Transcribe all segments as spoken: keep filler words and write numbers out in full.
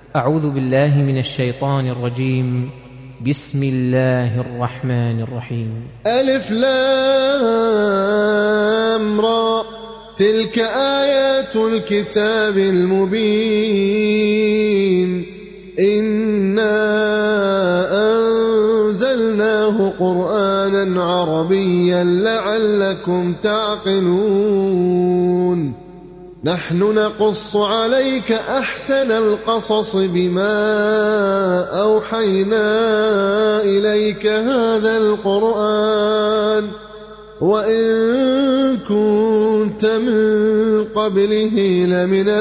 أعوذ بالله من الشيطان الرجيم. بسم الله الرحمن الرحيم. ألف لام را، تلك آيات الكتاب المبين، إنا أنزلناه قرآنا عربيا لعلكم تعقلون. نحن نقص عليك أحسن القصص بما أوحينا إليك هذا القرآن وإن كنت من قبله لمن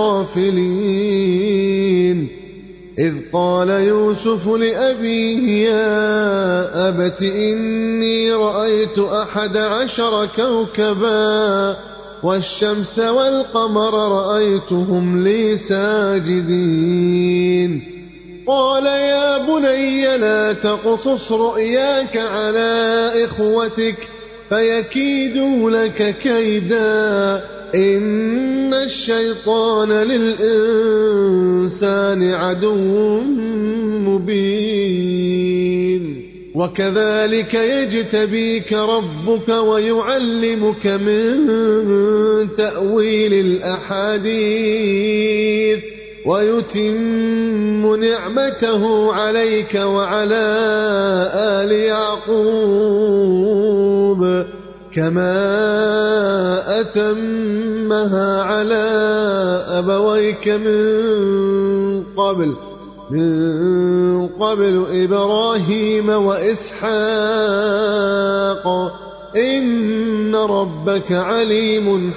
الغافلين. إذ قال يوسف لأبيه يا أبت إني رأيت أحد عشر كوكبا والشمس والقمر رأيتهم لي ساجدين. قال يا بني لا تقصص رؤياك على إخوتك فيكيدوا لك كيدا، إن الشيطان للإنسان عدو مبين. وكذلك يجتبيك ربك ويعلمك من تأويل الأحاديث ويتم نعمته عليك وعلى آل يعقوب كما أتمها على أبويك من قبل من قبل إبراهيم وإسحاق إن ربك عليم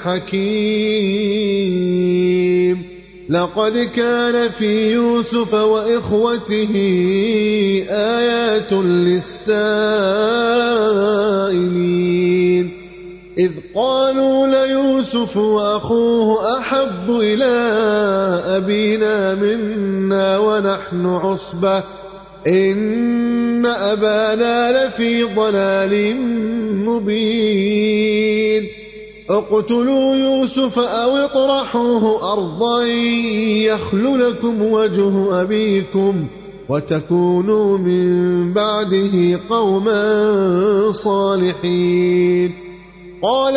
حكيم. لقد كان في يوسف وإخوته آيات للسائلين إذ قالوا ليوسف وأخوه أحب إلى أبينا منا ونحن عصبة إن أبانا لفي ضلال مبين. اقتلوا يوسف أو اطرحوه أرضا يخل لكم وجه أبيكم وتكونوا من بعده قوما صالحين. قال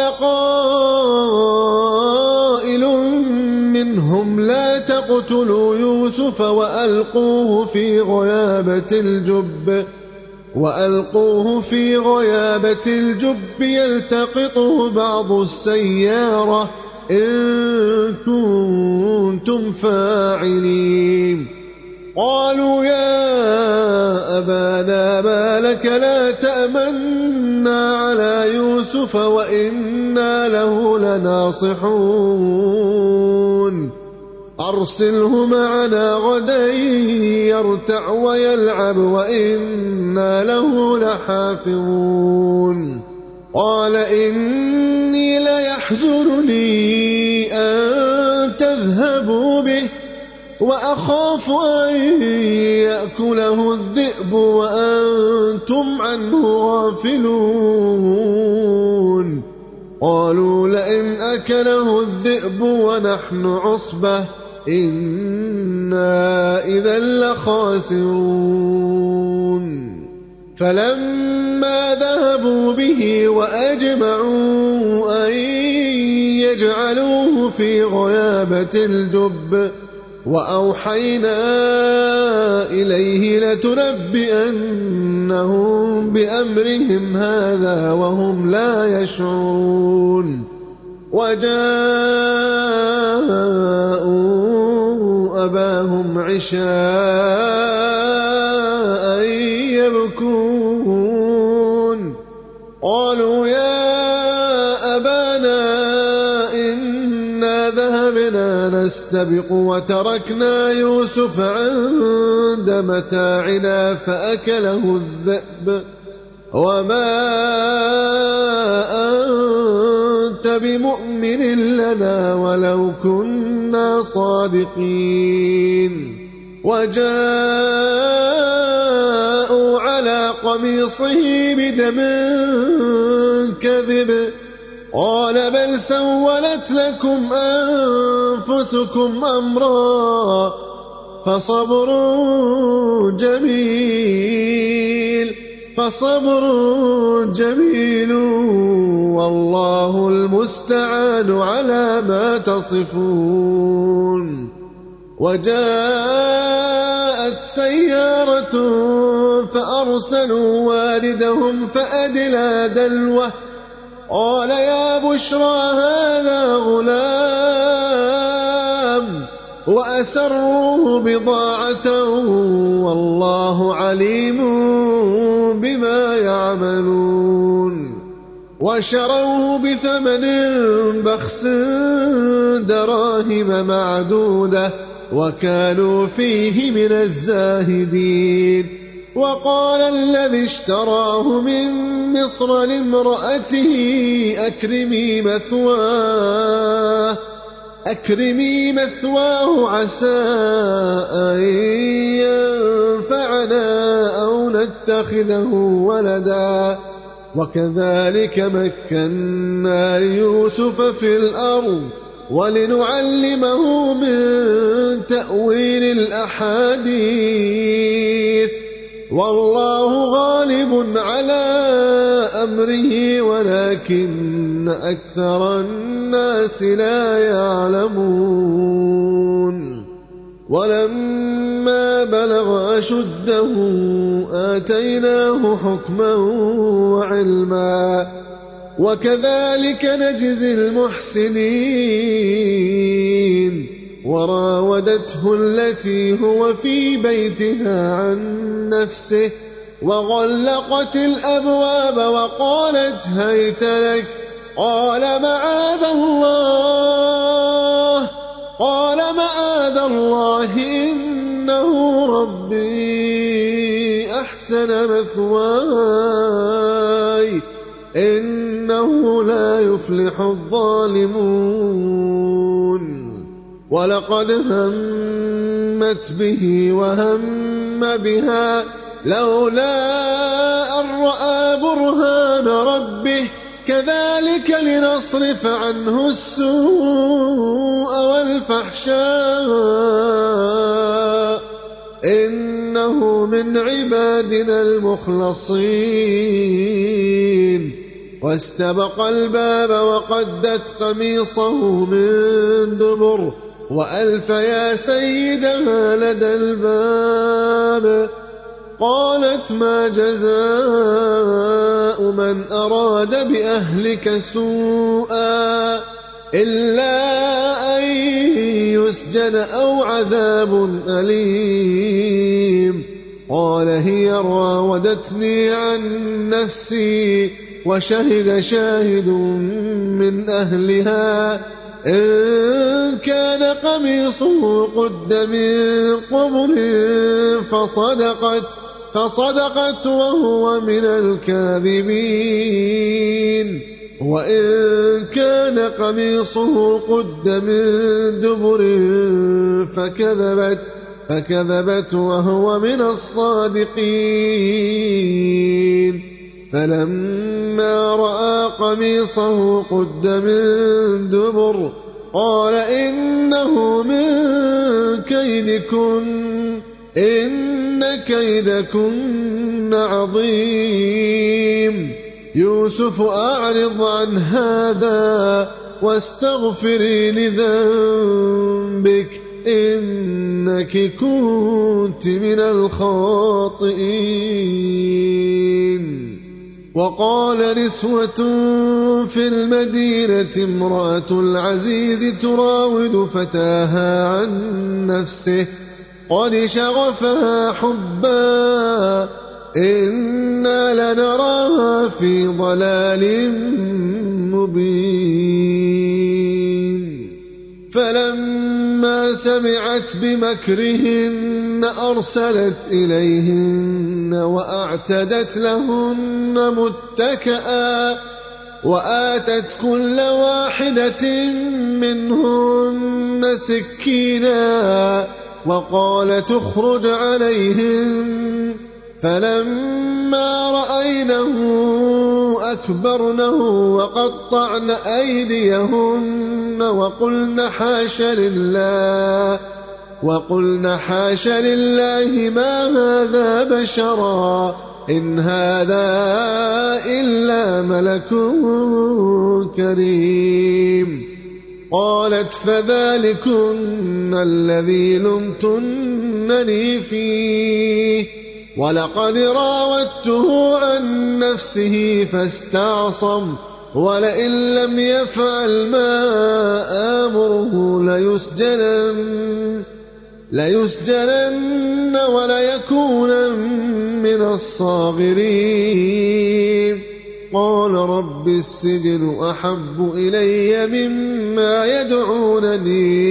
قائل منهم لا تقتلوا يوسف وألقوه في غيابة الجب وألقوه في غيابة الجب يلتقطه بعض السيارة إن كنتم فاعلين. قالوا يا أبانا ما لك لا تأمنا على يوسف وإنا له لناصحون. أرسله معنا غدا يرتع ويلعب وإنا له لحافظون. قال إني ليحزنني أن تذهبوا به وأخاف أن يأكله الذئب وأنتم عنه غافلون. قالوا لئن أكله الذئب ونحن عصبة إنا إذا لخاسرون. فلما ذهبوا به وأجمعوا أن يجعلوه في غيابة الجب وأوحينا إليه لتنبئنهم بأمرهم هذا وهم لا يشعرون. وجاءوا أباهم عشاء يبكون. قالوا يا أبانا إنا ذهبنا نستبق وتركنا يوسف عند متاعنا فأكله الذئب وما أنت بمؤمن لنا ولو كنا صادقين. وجاءوا على قميصه بدم كذب قال بل سولت لكم أنفسكم أمرا فصبر جميل فصبر جميل والله المستعان على ما تصفون. وجاءت سيارة فأرسلوا والدهم فأدلى دلوه قال يا بشرى هذا غلام وأسروه بضاعة والله عليم بما يعملون. وشروه بثمن بخس دراهم معدودة وكانوا فيه من الزاهدين. وقال الذي اشتراه من مصر لامرأته أكرمي مثواه أكرمي مثواه عسى أن ينفعنا أو نتخذه ولدا وكذلك مكنا ليوسف في الأرض ولنعلمه من تأويل الأحاديث والله غالب على أمره ولكن أكثر الناس لا يعلمون. ولما بلغ أشده آتيناه حكما وعلما وكذلك نجزي المحسنين. وراودته التي هو في بيتها عن نفسه وغلقت الأبواب وقالت هيت لك قال معاذ الله قال معاذ الله إنه ربي أحسن مثواي إنه لا يفلح الظالمون. ولقد همت به وهم بها لولا أن رأى برهان ربه كذلك لنصرف عنه السوء والفحشاء إنه من عبادنا المخلصين. واستبق الباب وقدت قميصه من دبر وألف يا سيدها لدى الباب. قالت ما جزاء من أراد بأهلك سوءا إلا أن يسجن أو عذاب أليم. قال هي راودتني عن نفسي وشهد شاهد من أهلها إن كان قميصه قد من قبل فصدقت فصدقت وهو من الكاذبين وإن كان قميصه قد من دبر فكذبت فكذبت وهو من الصادقين. فلما رأى قميصه قد من دبر قال إنه من كيدكن إن كيدكن عظيم. يوسف أعرض عن هذا واستغفري لذنبك إنك كنت من الخاطئين. وقال نسوة في المدينة امرأة العزيز تراود فتاها عن نفسه قد شغفها حبا إنا لنراها في ضلال مبين. فلما سمعت بمكرهن أرسلت إليهن وأعتدت لهن متكئا وآتت كل واحدة منهن سكينا وقال تخرج عليهن. فلما رأينه أكبرنه وقطعن أيديهن وقلن حاش لله وقلن حاش لله ما هذا بشرا إن هذا إلا ملك كريم. قالت فذلكن الذي لمتنني فيه ولقد راودته عن نفسه فاستعصم ولئن لم يفعل ما آمره ليسجنن, ليسجنن وليكونن من الصاغرين. قال رب السجن أحب إلي مما يدعونني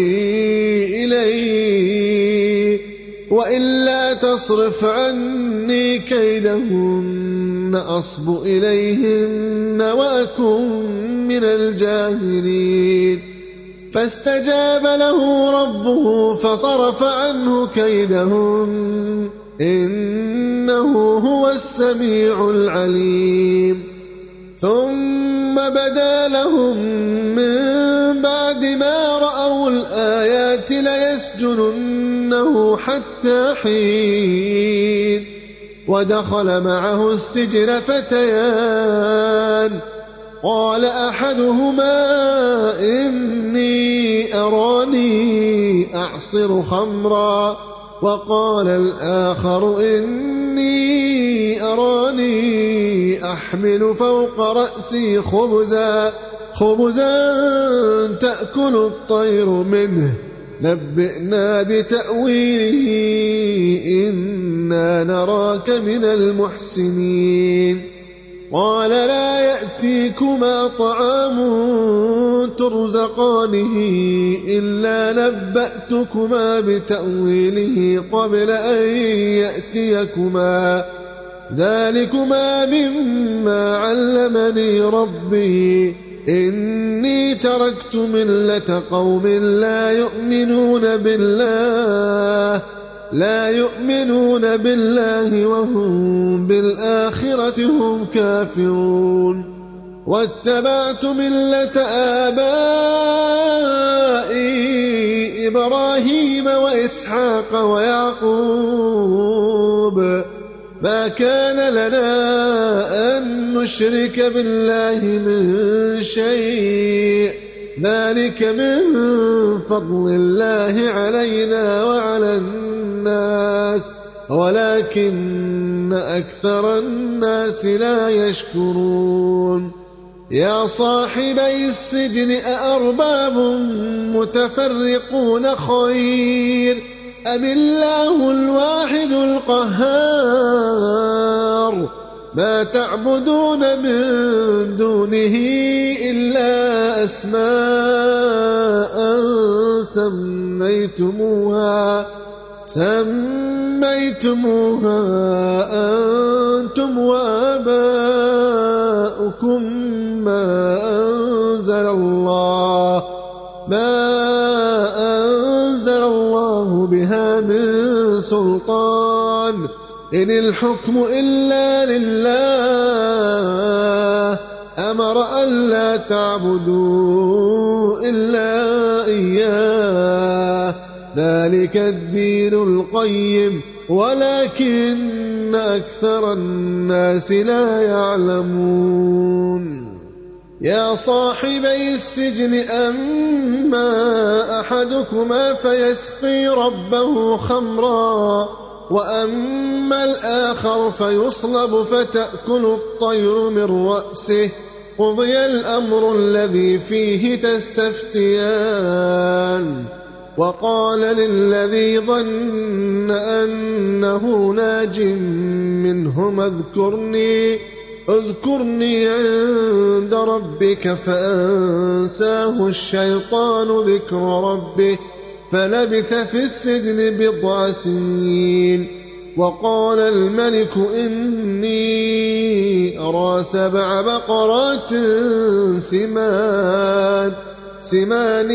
إليه وإلا تصرف عني كيدهن أصب إليهن وأكن من الجاهلين. فاستجاب له ربه فصرف عنه كيدهن إنه هو السميع العليم. ثم بدا لهم من بعد ما رأوا الآيات ليسجننه حتى حين. ودخل معه السجن فتيان قال أحدهما إني أراني أعصر خمرا وقال الآخر إني أراني أحمل فوق رأسي خبزا خبزا تأكل الطير منه نبئنا بتأويله إنا نراك من المحسنين. قال لا يأتيكما طعام ترزقانه إلا نبأتكما بتأويله قبل أن يأتيكما ذلكما مما علمني ربي إني تركت ملة قوم لا يؤمنون بالله لا يؤمنون بالله وهم بالآخرة هم كافرون. واتبعت ملة آبائي إبراهيم وإسحاق ويعقوب ما كان لنا أن نشرك بالله من شيء ذلك من فضل الله علينا وعلى الناس ولكن أكثر الناس لا يشكرون. يا صاحبي السجن أأرباب متفرقون خير أم الله الواحد القهار ما تعبدون من دونه إلا أسماء سميتموها سميتموها أنتم وآباؤكم ما أنزل الله ما أنزل الله بها من سلطان إن الحكم إلا لله أمر ألا تعبدوا إلا إياه ذلك الدين القيم ولكن أكثر الناس لا يعلمون. يا صاحبي السجن أما أحدكما فيسقي ربه خمرا وأما الآخر فيصلب فتأكل الطير من رأسه قضي الأمر الذي فيه تستفتيان. وقال للذي ظن أنه ناج منهما اذكرني اذكرني عند ربك فأنساه الشيطان ذكر ربه فلبث في السجن بضع سنين. وقال الملك إني أرى سبع بقرات سمان سمان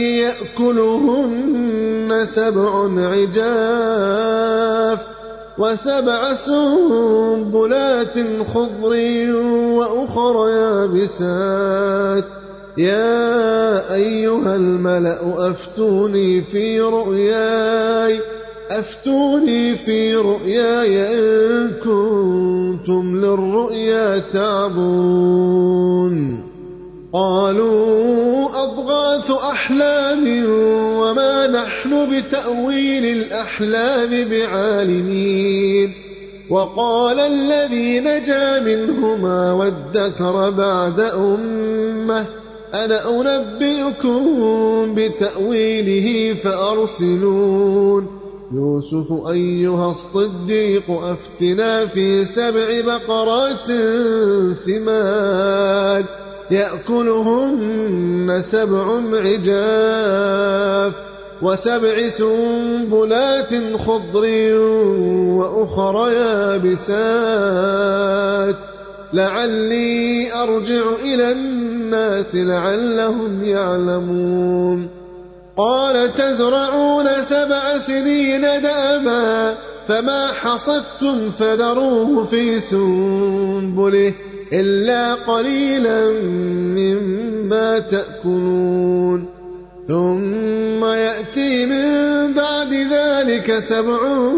يأكلهن سبع عجاف وسبع سنبلات خضر وأخر يابسات يا أيها الملأ أفتوني في رؤياي أفتوني في رؤياي إن كنتم للرؤيا تعبرون قالوا أضغاث أحلام وما نحن بتأويل الأحلام بعالمين وقال الذي نجا منهما وادكر بعد أمة أنا أنبئكم بتأويله فأرسلون يوسف أيها الصديق أفتنا في سبع بقرات سمان يأكلهن سبع عجاف وسبع سنبلات خضر وأخر يابسات لعلي أرجع إلى الناس لعلهم يعلمون قال تزرعون سبع سنين دابا فما حصدتم فذروه في سنبله إلا قليلا مما تأكلون ثم يأتي من بعد ذلك سبع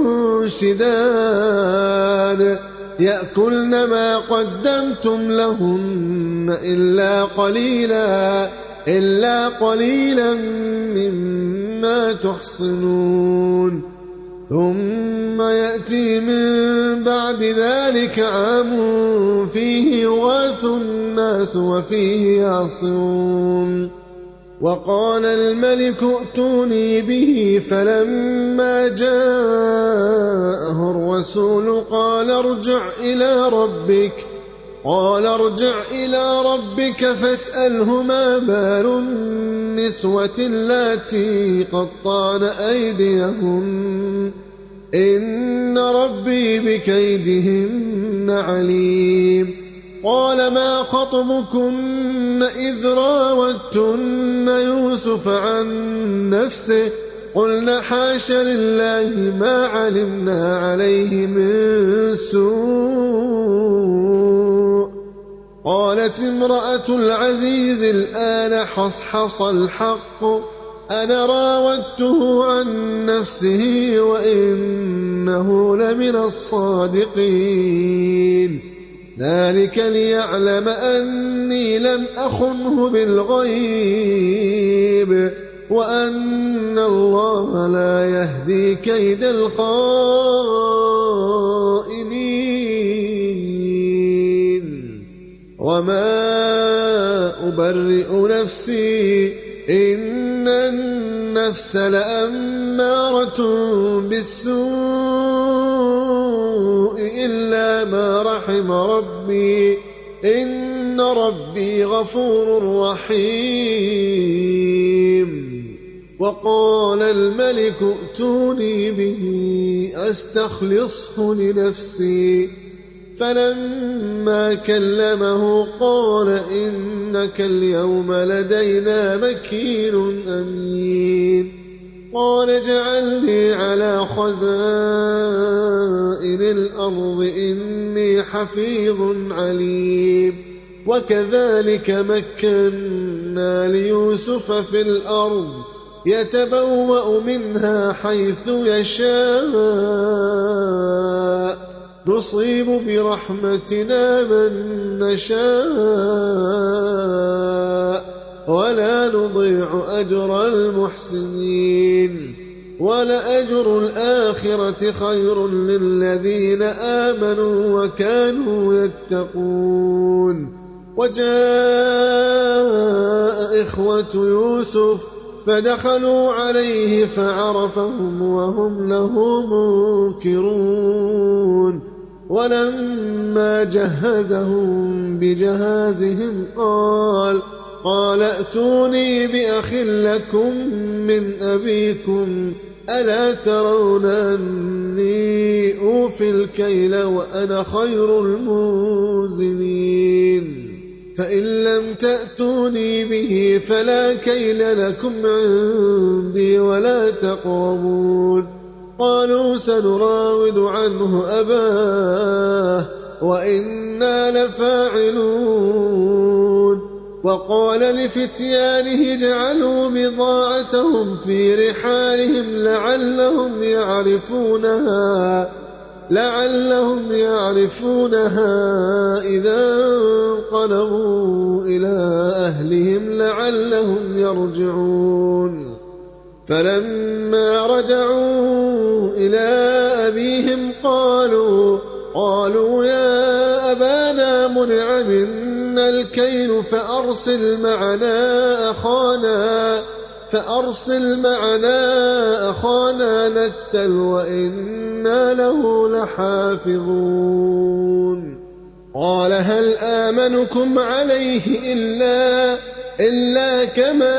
شداد يأكلن ما قدمتم لهن إلا قليلا إلا قليلا مما تحصنون ثم يأتي من بعد ذلك عام فيه يغاث الناس وفيه يعصرون وقال الملك ائتوني به فلما جاءه الرسول قال ارجع إلى ربك قال ارجع إلى ربك فاسأله ما بال النسوة اللاتي قطعن أيديهن إن ربي بكيدهن عليم قال ما خطبكن إذ راوتن يوسف عن نفسه قلنا حاش لله ما علمنا عليه من سوء قالت امرأة العزيز الآن حصحص الحق أنا راودته عن نفسه وإنه لمن الصادقين ذلك ليعلم أني لم أخنه بالغيب وأن الله لا يهدي كيد الخائنين وما أبرئ نفسي إن النفس لأمارة بالسوء إلا ما رحم ربي إن ربي غفور رحيم وقال الملك ائتوني به أستخلصه لنفسي فلما كلمه قال إنك اليوم لدينا مكين أمين قال اجعلني على خزائن الأرض إني حفيظ عليم وكذلك مكنا ليوسف في الأرض يتبوأ منها حيث يشاء نصيب برحمتنا من نشاء ولا نضيع أجر المحسنين ولأجر الآخرة خير للذين آمنوا وكانوا يتقون وجاء إخوة يوسف فدخلوا عليه فعرفهم وهم له منكرون ولما جهزهم بجهازهم قال قال ائتوني بأخ لكم من أبيكم ألا ترون أني أوفي الكيل وأنا خير المنزلين فإن لم تأتوني به فلا كيل لكم عندي ولا تقربون قالوا سنراود عنه أباه وإنا لفاعلون وقال لفتيانه اجعلوا بضاعتهم في رحالهم لعلهم يعرفونها لعلهم يعرفونها إذا انقلبوا إلى أهلهم لعلهم يرجعون. فلما رجعوا إلى أبيهم قالوا قالوا يا أبانا منع منا الكيل فأرسل معنا أخانا فأرسل معنا أخانا نكتل وإنا له لحافظون. قال هل آمنكم عليه إلا, إلا كما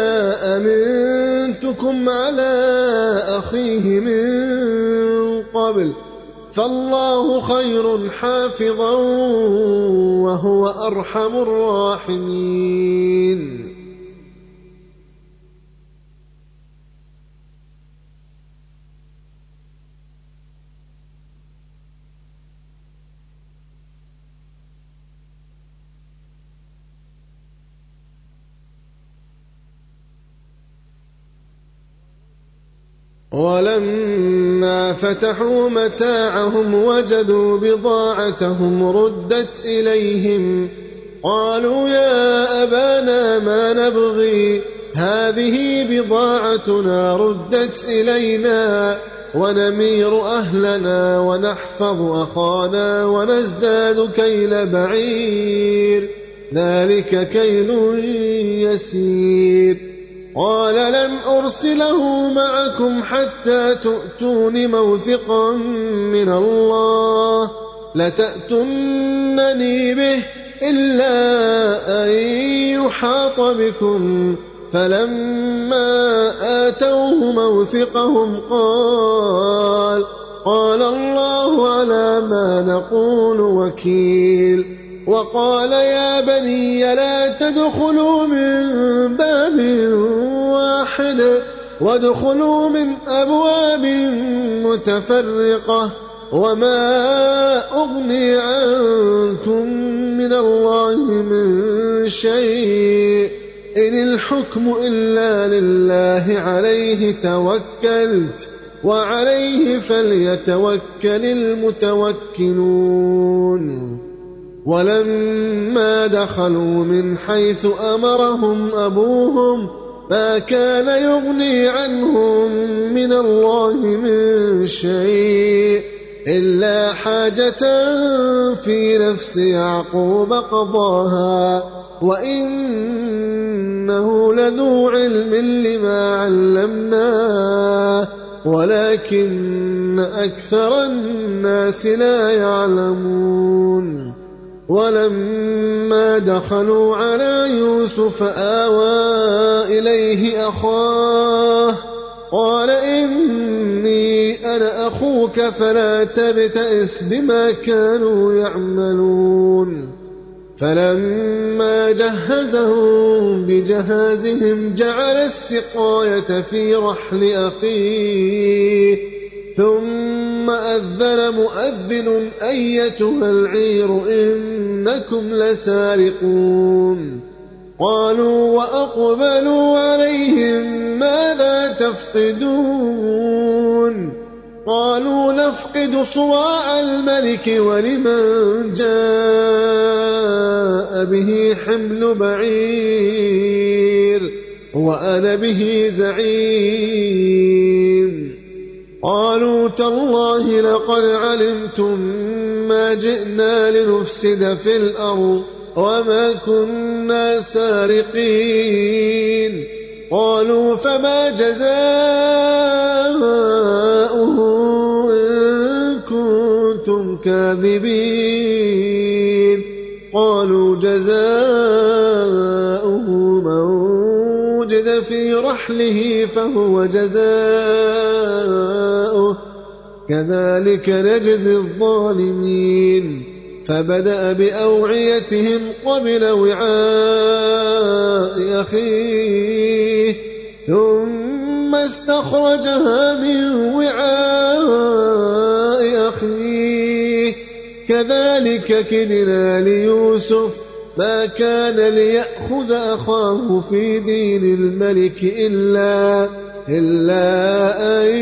أمنتكم على أخيه من قبل فالله خير حافظا وهو أرحم الراحمين. ولما فتحوا متاعهم وجدوا بضاعتهم ردت إليهم قالوا يا أبانا ما نبغي هذه بضاعتنا ردت إلينا ونمير أهلنا ونحفظ أخانا ونزداد كيل بعير ذلك كيل يسير. قال لن أرسله معكم حتى تؤتون موثقا من الله لتأتونني به إلا أن يحاط بكم. فلما آتوه موثقهم قال قال الله على ما نقول وكيل. وقال يا بني لا تدخلوا من باب واحد وادخلوا من أبواب متفرقة وما أغني عنكم من الله من شيء إن الحكم إلا لله عليه توكلت وعليه فليتوكل المتوكلون. ولما دخلوا من حيث أمرهم أبوهم ما كان يغني عنهم من الله من شيء إلا حاجة في نفس يعقوب قضاها وإنه لذو علم لما علمناه ولكن أكثر الناس لا يعلمون. ولما دخلوا على يوسف آوى إليه أخاه قال إني أنا أخوك فلا تبتئس بما كانوا يعملون. فلما جهزهم بجهازهم جعل السقاية في رحل أخيه ثم أذن مؤذن أيتها العير إنكم لسارقون. قالوا وأقبلوا عليهم ماذا تفقدون قالوا نفقد صواع الملك ولمن جاء به حمل بعير وأنا به زعيم. قالوا تالله لقد علمتم ما جئنا لنفسد في الأرض وما كنا سارقين. قالوا فما جزاؤه إن كنتم كاذبين. قالوا جزاؤه من وجد في رحله فهو جزاؤه كذلك نجزي الظالمين. فبدأ بأوعيتهم قبل وعاء أخيه ثم استخرجها من وعاء أخيه كذلك كدنا ليوسف ما كان ليأخذ أخاه في دين الملك إلا, إلا أن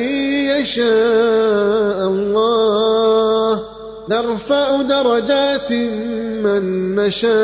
يشاء الله نرفع درجات من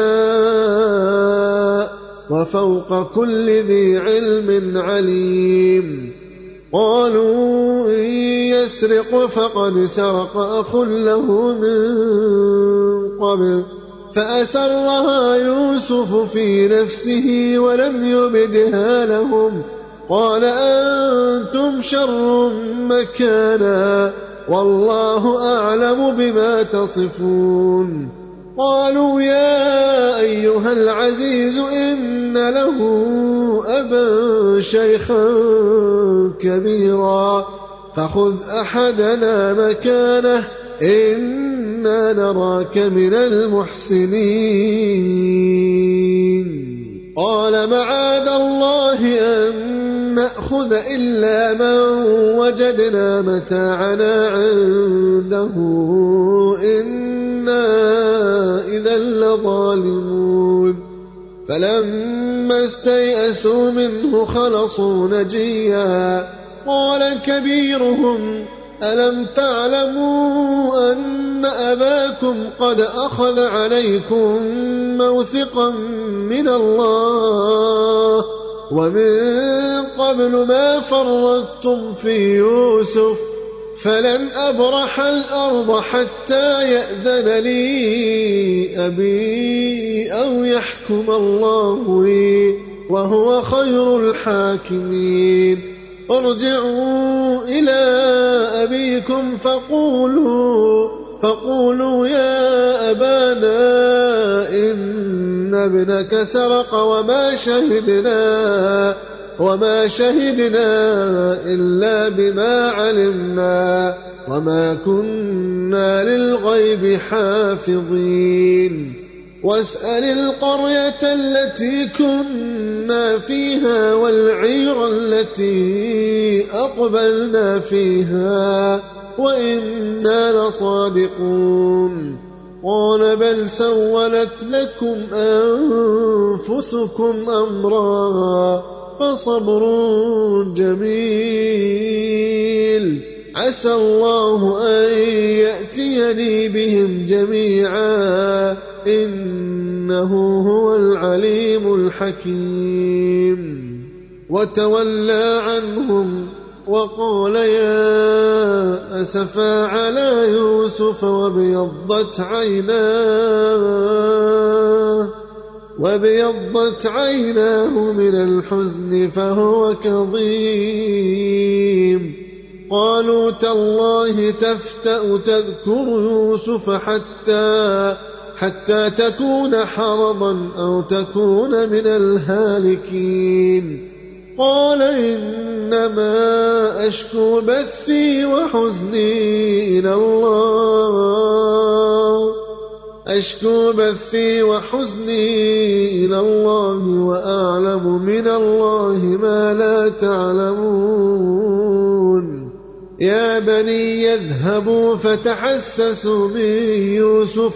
نشاء وفوق كل ذي علم عليم. قالوا إن يسرق فقد سرق أخ له من قبل فأسرها يوسف في نفسه ولم يبدها لهم قال أنتم شر مكانا والله أعلم بما تصفون. قالوا يا أيها العزيز إن له أبا شيخا كبيرا فخذ أحدنا مكانه إنا نراك من المحسنين. قال معاذ الله أن نأخذ إلا من وجدنا متاعنا عنده إنا إذا لظالمون. فلما استيئسوا منه خلصوا نجيا قال كبيرهم ألم تعلموا أن أباكم قد أخذ عليكم موثقا من الله ومن قبل ما فرطتم في يوسف فلن أبرح الأرض حتى يأذن لي أبي أو يحكم الله لي وهو خير الحاكمين. ارجعوا إلى أبيكم فقولوا, فقولوا يا أبانا إن ابنك سرق وما شهدنا, وما شهدنا إلا بما علمنا وما كنا للغيب حافظين. واسأل القرية التي كنا فيها والعير التي أقبلنا فيها وإنا لصادقون. قال بل سولت لكم أنفسكم أمرا فصبر جميل عسى الله أن يأتيني بهم جميعا إنه هو العليم الحكيم. وتولى عنهم وقال يا أسفا على يوسف وابيضت عيناه وابيضت عيناه من الحزن فهو كظيم. قالوا تالله تفتأ تذكر يوسف حتى حتى تكون حرضا أو تكون من الهالكين. قال إنما أشكو بثي وحزني إلى الله أشكو بثي وحزني إلى الله وأعلم من الله ما لا تعلمون. يا بني يذهبوا فتحسسوا من يوسف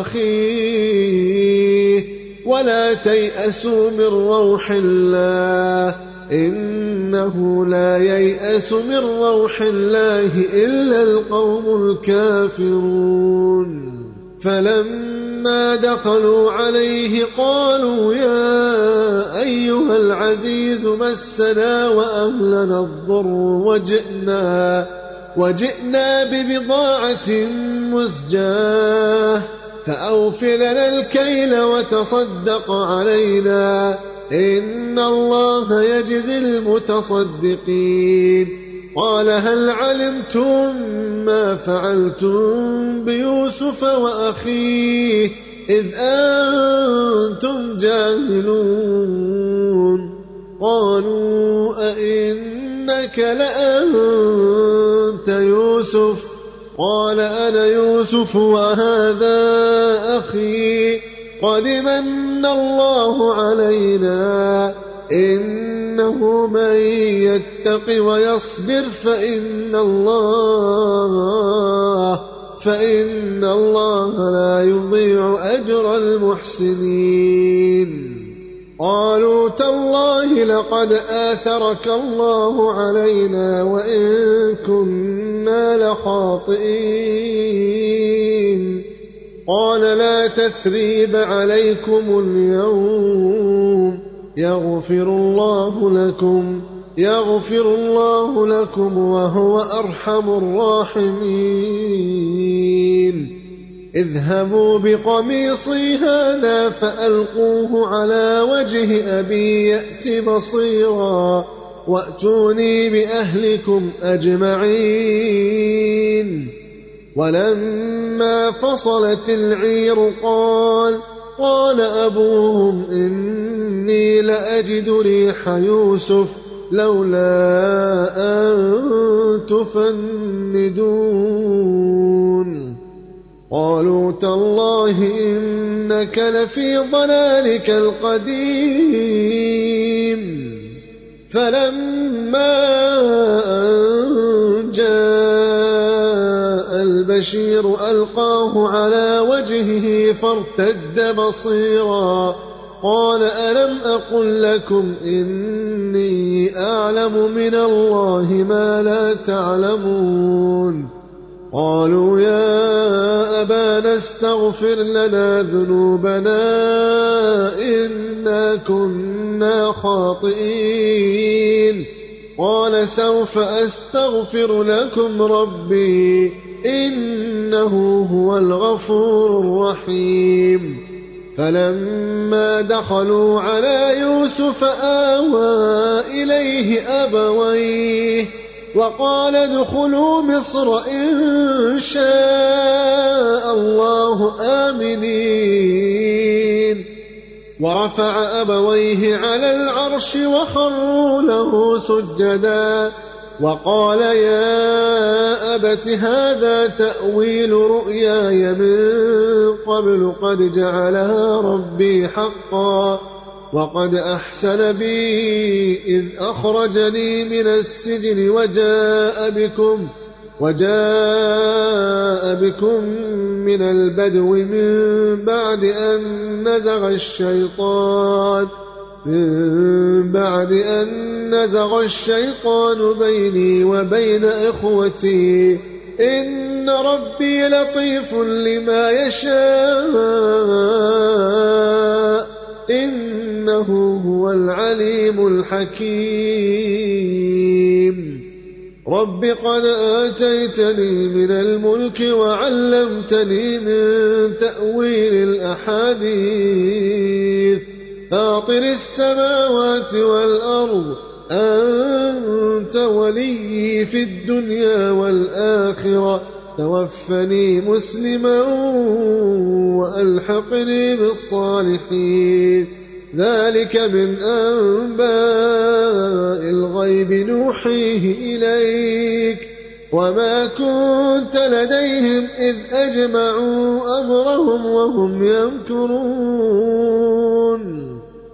وأخيه ولا تيأسوا من روح الله إنه لا ييأس من روح الله إلا القوم الكافرون. فلما دخلوا عليه قالوا يا أيها العزيز مسنا وأهلنا الضر وجئنا, وجئنا ببضاعة مزجاة فأوفلنا الكيل وتصدق علينا إن الله يجزي المتصدقين. قال هل علمتم ما فعلتم بيوسف وأخيه إذ أنتم جاهلون. قالوا أئنك لأنت يوسف قال أنا يوسف وهذا أخي قد من الله علينا إنه من يتق ويصبر فإن الله فإن الله لا يضيع أجر أجر المحسنين. قالوا تالله لقد آثرك الله علينا وإن كنا لخاطئين. قال لا تثريب عليكم اليوم يغفر الله لكم يغفر الله لكم وهو أرحم الراحمين. اذهبوا بقميصي هذا فألقوه على وجه أبي يأت بصيرا وأتوني بأهلكم أجمعين. ولما فصلت العير قال قال أبوهم إني لأجد ريح يوسف لولا أن تفندون. قالوا تالله إنك لفي ضلالك القديم. فلما أن جاء البشير ألقاه على وجهه فارتد بصيرا قال ألم أقل لكم إني أعلم من الله ما لا تعلمون. قالوا يا أبانا استغفر لنا ذنوبنا إنا كنا خاطئين. قال سوف أستغفر لكم ربي إنه هو الغفور الرحيم. فلما دخلوا على يوسف آوى إليه أبويه وقال ادخلوا مصر إن شاء الله آمنين. ورفع أبويه على العرش وخروا له سجدا وقال يا أبت هذا تأويل رؤياي من قبل قد جعلها ربي حقا وقد أحسن بي إذ أخرجني من السجن وجاء بكم وجاء بكم من البدو من بعد أن نزغ الشيطان من بعد أن نزغ الشيطان بيني وبين إخوتي إن ربي لطيف لما يشاء إنه هو العليم الحكيم. رب قد آتيتني من الملك وعلمتني من تأويل الأحاديث فاطر السماوات والأرض أنت ولي في الدنيا والآخرة توفني مسلما وألحقني بالصالحين. ذلك من أنباء الغيب نوحيه إليك وما كنت لديهم إذ أجمعوا أمرهم وهم يمكرون.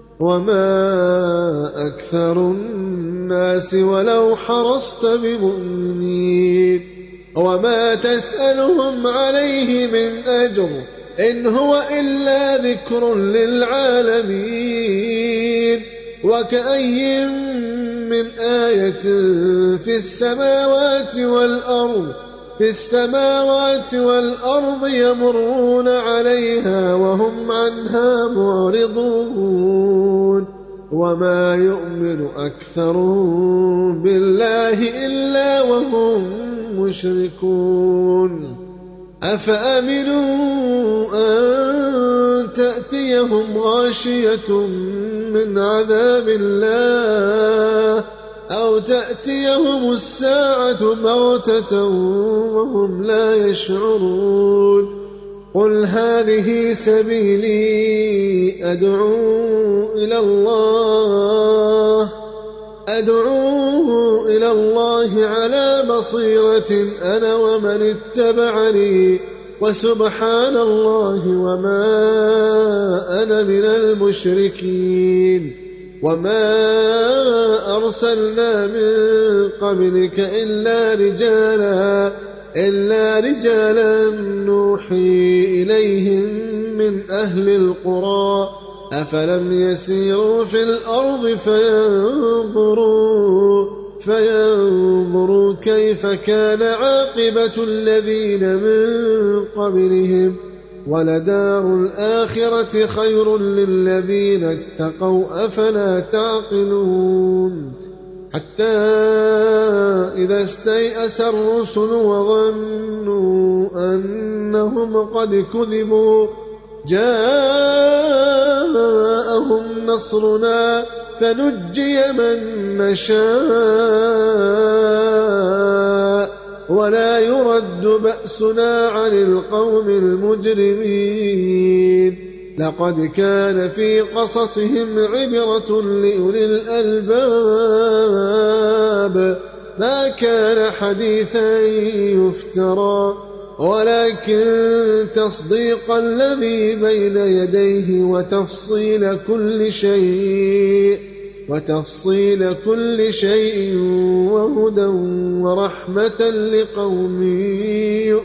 وما أكثر الناس ولو حرصت بمؤمنين وما تسألهم عليه من أجر إن هو إلا ذكر للعالمين. وكأي من آية في السماوات والأرض في السماوات والأرض يمرون عليها وهم عنها معرضون. وما يؤمن أكثرهم بالله إلا وهم مشركون. أفأمنوا أن تأتيهم غاشية من عذاب الله أو تأتيهم الساعة بغتة وهم لا يشعرون. قل هذه سبيلي أدعو إلى الله أدعو إلى الله على بصيرة أنا ومن اتبعني وسبحان الله وما أنا من المشركين. وما أرسلنا من قبلك إلا رجالا إلا رجالا نوحي إليهم من من أهل القرى أفلم يسيروا في الأرض فينظروا, فينظروا كيف كان عاقبة الذين من قبلهم ولدار الآخرة خير للذين اتقوا أفلا تعقلون حتى إذا استيأس الرسل وظنوا أنهم قد كذبوا جاءهم نصرنا فنجي من نشاء ولا يرد بأسنا عن القوم المجرمين لقد كان في قصصهم عبرة لأولي الألباب ما كان حديثا يفترى ولكن تصديق الذي بين يديه وتفصيل كل شيء وتفصيل كل شيء وهدى ورحمة لقوم